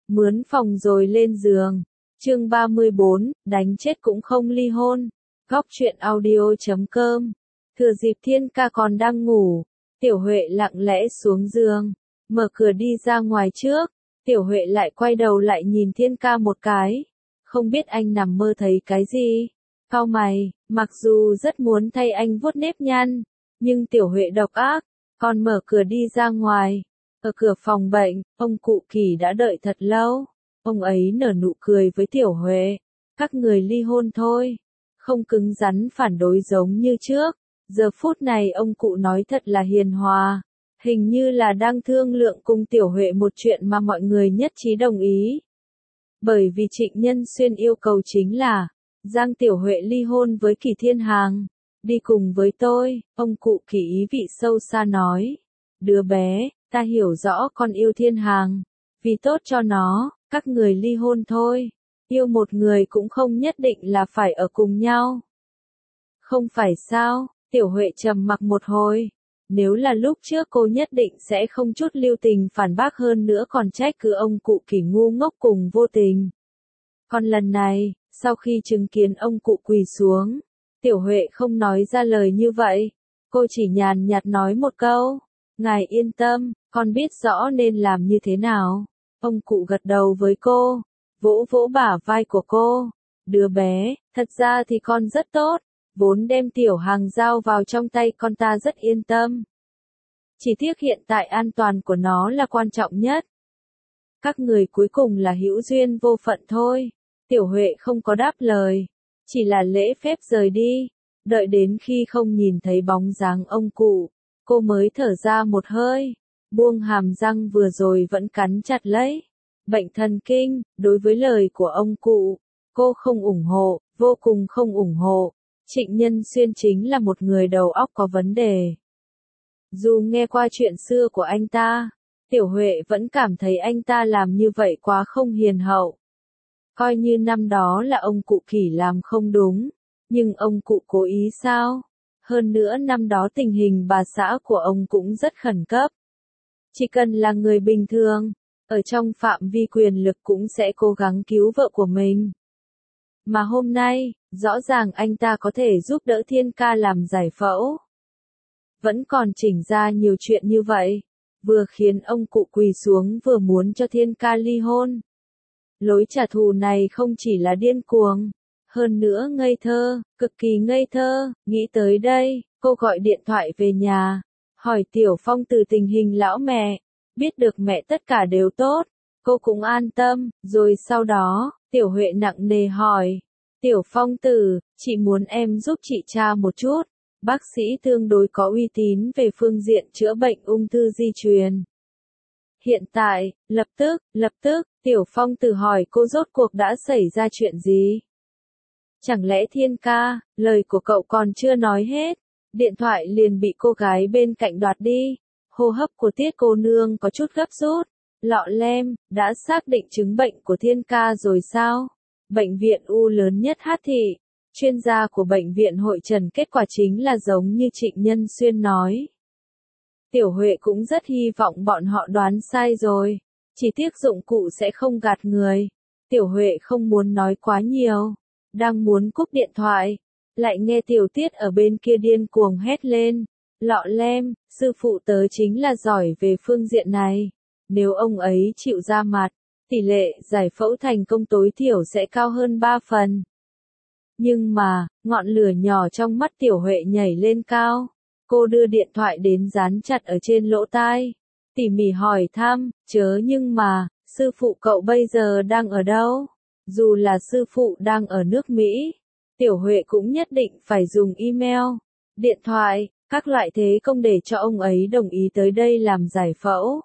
Mướn phòng rồi lên giường. Chương 34, đánh chết cũng không ly hôn. Góc truyện audio.com. Thừa dịp Thiên Ca còn đang ngủ, Tiểu Huệ lặng lẽ xuống giường, mở cửa đi ra ngoài trước. Tiểu Huệ lại quay đầu lại nhìn Thiên Ca một cái. Không biết anh nằm mơ thấy cái gì. Cau mày, mặc dù rất muốn thay anh vuốt nếp nhăn, nhưng Tiểu Huệ độc ác, còn mở cửa đi ra ngoài. Ở cửa phòng bệnh, ông cụ Kỳ đã đợi thật lâu. Ông ấy nở nụ cười với Tiểu Huệ. Các người ly hôn thôi. Không cứng rắn phản đối giống như trước. Giờ phút này ông cụ nói thật là hiền hòa. Hình như là đang thương lượng cùng Tiểu Huệ một chuyện mà mọi người nhất trí đồng ý. Bởi vì Trịnh Nhân Xuyên yêu cầu chính là Giang Tiểu Huệ ly hôn với Kỳ Thiên Hàng. Đi cùng với tôi, ông cụ Kỳ ý vị sâu xa nói. Đứa bé, ta hiểu rõ con yêu Thiên Hàng. Vì tốt cho nó, các người ly hôn thôi. Yêu một người cũng không nhất định là phải ở cùng nhau. Không phải sao? Tiểu Huệ trầm mặc một hồi. Nếu là lúc trước cô nhất định sẽ không chút lưu tình phản bác, hơn nữa còn trách cứ ông cụ Kỳ ngu ngốc cùng vô tình. Còn lần này, sau khi chứng kiến ông cụ quỳ xuống, Tiểu Huệ không nói ra lời như vậy. Cô chỉ nhàn nhạt nói một câu. Ngài yên tâm, con biết rõ nên làm như thế nào. Ông cụ gật đầu với cô, vỗ vỗ bả vai của cô. Đứa bé, thật ra thì con rất tốt. Vốn đem Tiểu Hàng giao vào trong tay con ta rất yên tâm. Chỉ tiếc hiện tại an toàn của nó là quan trọng nhất. Các người cuối cùng là hữu duyên vô phận thôi. Tiểu Huệ không có đáp lời, chỉ là lễ phép rời đi. Đợi đến khi không nhìn thấy bóng dáng ông cụ, cô mới thở ra một hơi, buông hàm răng vừa rồi vẫn cắn chặt lấy. Bệnh thần kinh, đối với lời của ông cụ, cô không ủng hộ, vô cùng không ủng hộ. Trịnh Nhân Xuyên chính là một người đầu óc có vấn đề. Dù nghe qua chuyện xưa của anh ta, Tiểu Huệ vẫn cảm thấy anh ta làm như vậy quá không hiền hậu. Coi như năm đó là ông cụ Kỳ làm không đúng, nhưng ông cụ cố ý sao? Hơn nữa năm đó tình hình bà xã của ông cũng rất khẩn cấp. Chỉ cần là người bình thường, ở trong phạm vi quyền lực cũng sẽ cố gắng cứu vợ của mình. Mà hôm nay, rõ ràng anh ta có thể giúp đỡ Thiên Ca làm giải phẫu. Vẫn còn chỉnh ra nhiều chuyện như vậy, vừa khiến ông cụ quỳ xuống vừa muốn cho Thiên Ca ly hôn. Lối trả thù này không chỉ là điên cuồng, hơn nữa ngây thơ, cực kỳ ngây thơ. Nghĩ tới đây, cô gọi điện thoại về nhà, hỏi Tiểu Phong từ tình hình lão mẹ. Biết được mẹ tất cả đều tốt, cô cũng an tâm. Rồi sau đó, Tiểu Huệ nặng nề hỏi. Tiểu Phong tử, chị muốn em giúp chị tra một chút. Bác sĩ tương đối có uy tín về phương diện chữa bệnh ung thư di truyền. Hiện tại, lập tức, Tiểu Phong tử hỏi cô rốt cuộc đã xảy ra chuyện gì? Chẳng lẽ Thiên Ca, lời của cậu còn chưa nói hết, điện thoại liền bị cô gái bên cạnh đoạt đi. Hô hấp của Tiết cô nương có chút gấp rút. Lọ lem, đã xác định chứng bệnh của Thiên Ca rồi sao? Bệnh viện U lớn nhất Hát Thị, chuyên gia của bệnh viện hội trần kết quả chính là giống như Trịnh Nhân Xuyên nói. Tiểu Huệ cũng rất hy vọng bọn họ đoán sai rồi. Chỉ tiếc dụng cụ sẽ không gạt người. Tiểu Huệ không muốn nói quá nhiều. Đang muốn cúp điện thoại, lại nghe Tiểu Tiết ở bên kia điên cuồng hét lên. Lọ lem, sư phụ tớ chính là giỏi về phương diện này. Nếu ông ấy chịu ra mặt, tỷ lệ giải phẫu thành công tối thiểu sẽ cao hơn 3 phần. Nhưng mà, ngọn lửa nhỏ trong mắt Tiểu Huệ nhảy lên cao. Cô đưa điện thoại đến dán chặt ở trên lỗ tai. Tỉ mỉ hỏi thăm, nhưng mà, sư phụ cậu bây giờ đang ở đâu? Dù là sư phụ đang ở nước Mỹ, Tiểu Huệ cũng nhất định phải dùng email, điện thoại, các loại thế công để cho ông ấy đồng ý tới đây làm giải phẫu.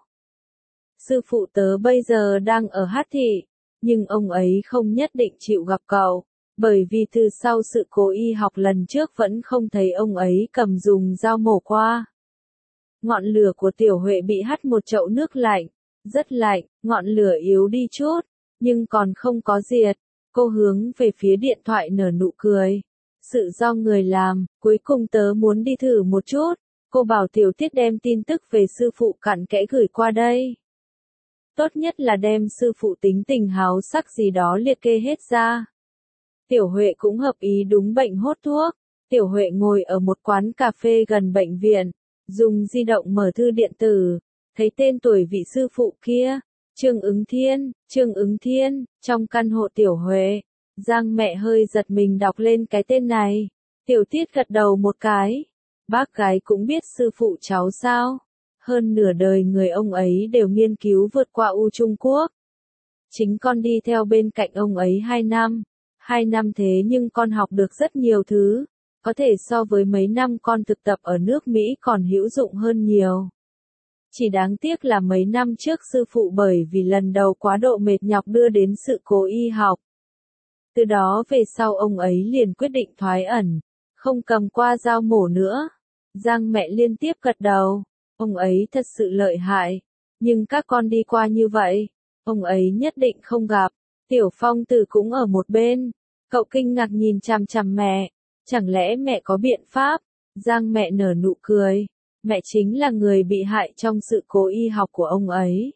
Sư phụ tớ bây giờ đang ở Hát Thị, nhưng ông ấy không nhất định chịu gặp cậu, bởi vì từ sau sự cố y học lần trước vẫn không thấy ông ấy cầm dùng dao mổ qua. Ngọn lửa của Tiểu Huệ bị hắt một chậu nước lạnh, rất lạnh, ngọn lửa yếu đi chút, nhưng còn không có diệt. Cô hướng về phía điện thoại nở nụ cười. Sự do người làm, cuối cùng tớ muốn đi thử một chút. Cô bảo Tiểu Tiết đem tin tức về sư phụ cặn kẽ gửi qua đây. Tốt nhất là đem sư phụ tính tình háo sắc gì đó liệt kê hết ra. Tiểu Huệ cũng hợp ý đúng bệnh hốt thuốc. Tiểu Huệ ngồi ở một quán cà phê gần bệnh viện, dùng di động mở thư điện tử, thấy tên tuổi vị sư phụ kia, Trương Ứng Thiên, trong căn hộ Tiểu Huệ. Giang mẹ hơi giật mình đọc lên cái tên này. Tiểu Tiết gật đầu một cái. Bác gái cũng biết sư phụ cháu sao? Hơn nửa đời người ông ấy đều nghiên cứu vượt qua Trung Quốc. Chính con đi theo bên cạnh ông ấy 2 năm. 2 năm thế nhưng con học được rất nhiều thứ. Có thể so với mấy năm con thực tập ở nước Mỹ còn hữu dụng hơn nhiều. Chỉ đáng tiếc là mấy năm trước sư phụ bởi vì lần đầu quá độ mệt nhọc đưa đến sự cố y học. Từ đó về sau ông ấy liền quyết định thoái ẩn, không cầm qua dao mổ nữa. Giang mẹ liên tiếp gật đầu, ông ấy thật sự lợi hại, nhưng các con đi qua như vậy, ông ấy nhất định không gặp. Tiểu Phong Tử cũng ở một bên, cậu kinh ngạc nhìn chằm chằm mẹ, chẳng lẽ mẹ có biện pháp? Giang mẹ nở nụ cười, mẹ chính là người bị hại trong sự cố y học của ông ấy.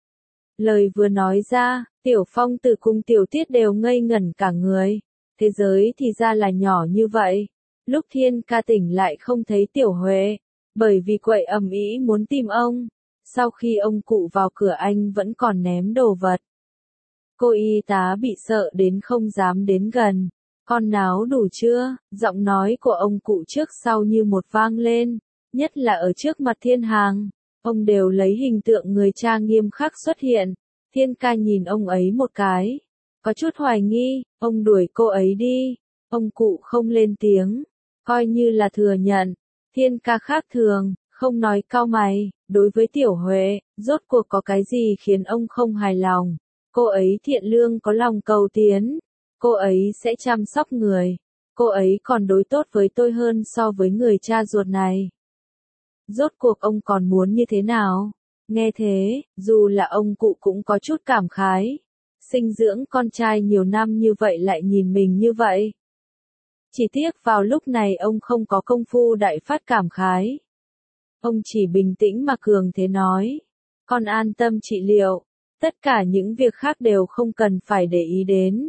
Lời vừa nói ra, Tiểu Phong Tử cùng Tiểu Tiết đều ngây ngẩn cả người. Thế giới thì ra là nhỏ như vậy. Lúc Thiên Ca tỉnh lại không thấy Tiểu Huệ, bởi vì quậy ầm ĩ muốn tìm ông. Sau khi ông cụ vào cửa anh vẫn còn ném đồ vật. Cô y tá bị sợ đến không dám đến gần. Con náo đủ chưa? Giọng nói của ông cụ trước sau như một vang lên, nhất là ở trước mặt Thiên Hàng. Ông đều lấy hình tượng người cha nghiêm khắc xuất hiện. Thiên Ca nhìn ông ấy một cái, có chút hoài nghi, ông đuổi cô ấy đi. Ông cụ không lên tiếng, coi như là thừa nhận. Thiên Ca khác thường, không nói cau mày, đối với Tiểu Huệ, rốt cuộc có cái gì khiến ông không hài lòng. Cô ấy thiện lương có lòng cầu tiến, cô ấy sẽ chăm sóc người, cô ấy còn đối tốt với tôi hơn so với người cha ruột này. Rốt cuộc ông còn muốn như thế nào? Nghe thế, dù là ông cụ cũng có chút cảm khái. Sinh dưỡng con trai nhiều năm như vậy lại nhìn mình như vậy. Chỉ tiếc vào lúc này ông không có công phu đại phát cảm khái. Ông chỉ bình tĩnh mà cường thế nói. Con an tâm trị liệu. Tất cả những việc khác đều không cần phải để ý đến.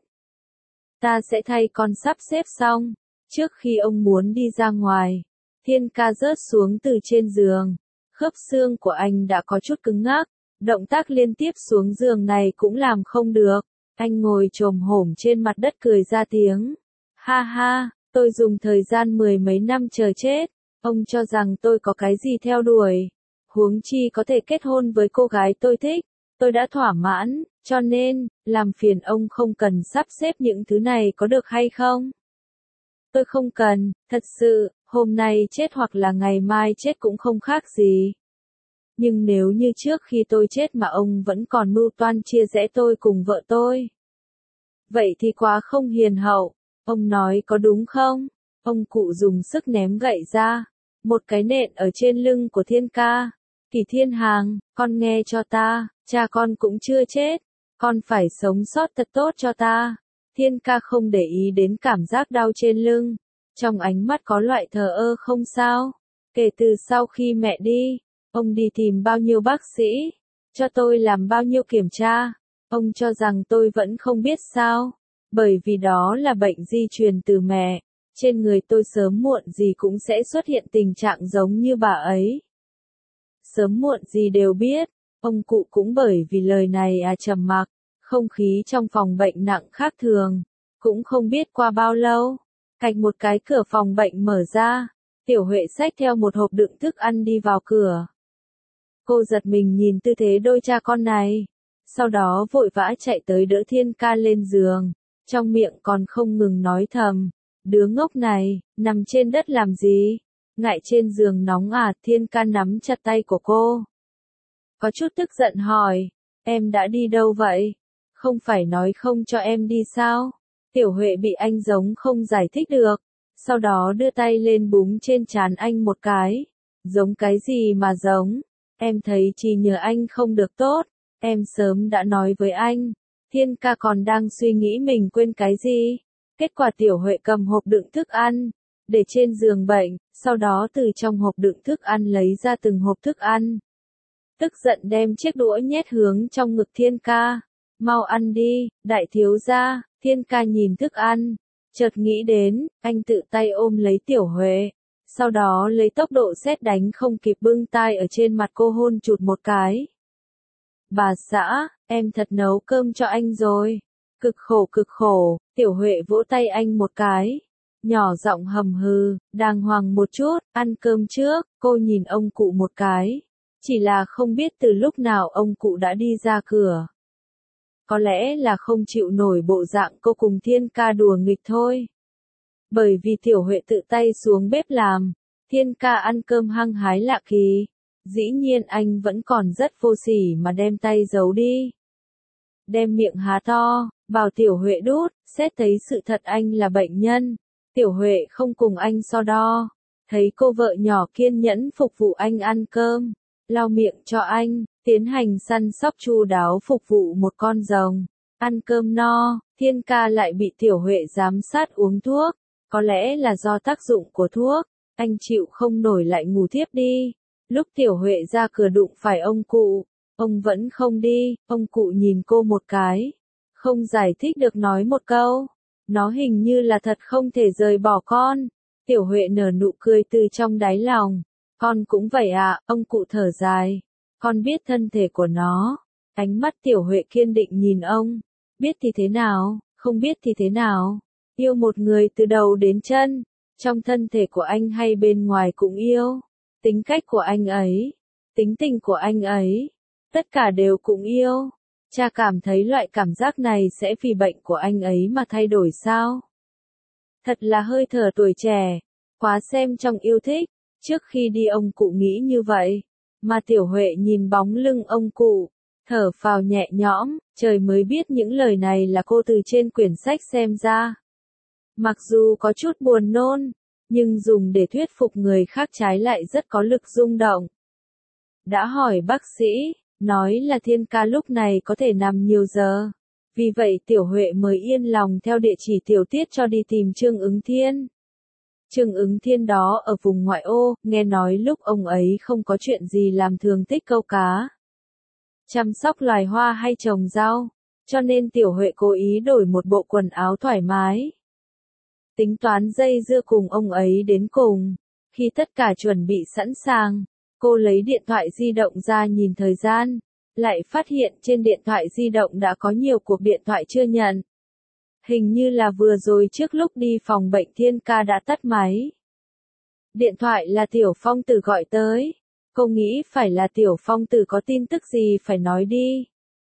Ta sẽ thay con sắp xếp xong. Trước khi ông muốn đi ra ngoài, Thiên Ca rớt xuống từ trên giường. Khớp xương của anh đã có chút cứng ngắc. Động tác liên tiếp xuống giường này cũng làm không được. Anh ngồi chồm hổm trên mặt đất cười ra tiếng. Ha ha, tôi dùng thời gian 10 mấy năm chờ chết. Ông cho rằng tôi có cái gì theo đuổi. Huống chi có thể kết hôn với cô gái tôi thích. Tôi đã thỏa mãn, cho nên, làm phiền ông không cần sắp xếp những thứ này có được hay không? Tôi không cần, thật sự, hôm nay chết hoặc là ngày mai chết cũng không khác gì. Nhưng nếu như trước khi tôi chết mà ông vẫn còn mưu toan chia rẽ tôi cùng vợ tôi, vậy thì quá không hiền hậu. Ông nói có đúng không? Ông cụ dùng sức ném gậy ra, một cái nện ở trên lưng của Thiên Ca. Kỳ Thiên Hàng, con nghe cho ta, cha con cũng chưa chết, con phải sống sót thật tốt cho ta. Thiên Ca không để ý đến cảm giác đau trên lưng, trong ánh mắt có loại thờ ơ không sao. Kể từ sau khi mẹ đi, ông đi tìm bao nhiêu bác sĩ, cho tôi làm bao nhiêu kiểm tra, ông cho rằng tôi vẫn không biết sao, bởi vì đó là bệnh di truyền từ mẹ, trên người tôi sớm muộn gì cũng sẽ xuất hiện tình trạng giống như bà ấy. Sớm muộn gì đều biết, ông cụ cũng bởi vì lời này trầm mặc, không khí trong phòng bệnh nặng khác thường, cũng không biết qua bao lâu, cạch một cái cửa phòng bệnh mở ra, Tiểu Huệ xách theo một hộp đựng thức ăn đi vào cửa. Cô giật mình nhìn tư thế đôi cha con này, sau đó vội vã chạy tới đỡ Thiên Ca lên giường, trong miệng còn không ngừng nói thầm, đứa ngốc này, nằm trên đất làm gì? Ngại trên giường nóng à? Thiên Ca nắm chặt tay của cô. Có chút tức giận hỏi, em đã đi đâu vậy? Không phải nói không cho em đi sao? Tiểu Huệ bị anh giống không giải thích được, sau đó đưa tay lên búng trên trán anh một cái. Giống cái gì mà giống? Em thấy chỉ nhờ anh không được tốt, em sớm đã nói với anh. Thiên Ca còn đang suy nghĩ mình quên cái gì. Kết quả Tiểu Huệ cầm hộp đựng thức ăn, để trên giường bệnh, sau đó từ trong hộp đựng thức ăn lấy ra từng hộp thức ăn. tức giận đem chiếc đũa nhét hướng trong ngực Thiên Ca. Mau ăn đi, đại thiếu gia. Thiên Ca nhìn thức ăn, chợt nghĩ đến, anh tự tay ôm lấy Tiểu Huệ, sau đó lấy tốc độ sét đánh không kịp bưng tai ở trên mặt cô hôn chụt một cái. Bà xã, em thật nấu cơm cho anh rồi. Cực khổ, Tiểu Huệ vỗ tay anh một cái. Nhỏ giọng hầm hừ, đàng hoàng một chút, ăn cơm trước, cô nhìn ông cụ một cái. Chỉ là không biết từ lúc nào ông cụ đã đi ra cửa. Có lẽ là không chịu nổi bộ dạng cô cùng Thiên Ca đùa nghịch thôi. Bởi vì Tiểu Huệ tự tay xuống bếp làm, Thiên Ca ăn cơm hăng hái lạ kỳ. Dĩ nhiên anh vẫn còn rất vô sỉ mà đem tay giấu đi. Đem miệng há to, bảo Tiểu Huệ đút, xét thấy sự thật anh là bệnh nhân. Tiểu Huệ không cùng anh so đo. Thấy cô vợ nhỏ kiên nhẫn phục vụ anh ăn cơm, lau miệng cho anh, tiến hành săn sóc chu đáo phục vụ một con rồng. Ăn cơm no, Thiên Ca lại bị Tiểu Huệ giám sát uống thuốc. Có lẽ là do tác dụng của thuốc, anh chịu không nổi lại ngủ thiếp đi. Lúc Tiểu Huệ ra cửa đụng phải ông cụ, ông vẫn không đi, ông cụ nhìn cô một cái, không giải thích được nói một câu. Nó hình như là thật không thể rời bỏ con. Tiểu Huệ nở nụ cười từ trong đáy lòng. Con cũng vậy à, ông cụ thở dài. Con biết thân thể của nó. Ánh mắt Tiểu Huệ kiên định nhìn ông. Biết thì thế nào, không biết thì thế nào. Yêu một người từ đầu đến chân, trong thân thể của anh hay bên ngoài cũng yêu. Tính cách của anh ấy, tính tình của anh ấy, tất cả đều cũng yêu. Cha cảm thấy loại cảm giác này sẽ vì bệnh của anh ấy mà thay đổi sao? Thật là hơi thở tuổi trẻ, quá xem trong yêu thích. Trước khi đi ông cụ nghĩ như vậy, mà Tiểu Huệ nhìn bóng lưng ông cụ, thở phào nhẹ nhõm, trời mới biết những lời này là cô từ trên quyển sách xem ra. Mặc dù có chút buồn nôn, nhưng dùng để thuyết phục người khác trái lại rất có lực rung động. Đã hỏi bác sĩ, nói là Thiên Ca lúc này có thể nằm nhiều giờ. Vì vậy Tiểu Huệ mới yên lòng theo địa chỉ Tiểu Tiết cho đi tìm Trương Ứng Thiên. Trương Ứng Thiên đó ở vùng ngoại ô, nghe nói lúc ông ấy không có chuyện gì làm thường thích câu cá, chăm sóc loài hoa hay trồng rau, cho nên Tiểu Huệ cố ý đổi một bộ quần áo thoải mái. Tính toán dây dưa cùng ông ấy đến cùng. Khi tất cả chuẩn bị sẵn sàng, cô lấy điện thoại di động ra nhìn thời gian, lại phát hiện trên điện thoại di động đã có nhiều cuộc điện thoại chưa nhận. Hình như là vừa rồi trước lúc đi phòng bệnh Thiên Ca đã tắt máy. Điện thoại là Tiểu Phong Tử gọi tới. Cô nghĩ phải là Tiểu Phong Tử có tin tức gì phải nói đi.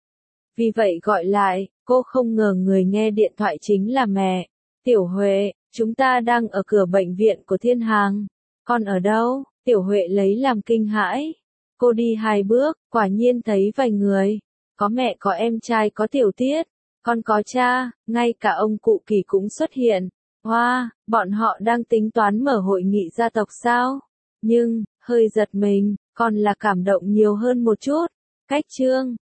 Vì vậy gọi lại, cô không ngờ người nghe điện thoại chính là mẹ. Tiểu Huệ, chúng ta đang ở cửa bệnh viện của Thiên Hàng. Con ở đâu? Tiểu Huệ lấy làm kinh hãi. Cô đi 2 bước, quả nhiên thấy vài người. Có mẹ có em trai có Tiểu Tiết. Con có cha, ngay cả ông cụ Kỳ cũng xuất hiện. Hoa, bọn họ đang tính toán mở hội nghị gia tộc sao? Nhưng, hơi giật mình, còn là cảm động nhiều hơn một chút. Cách Trương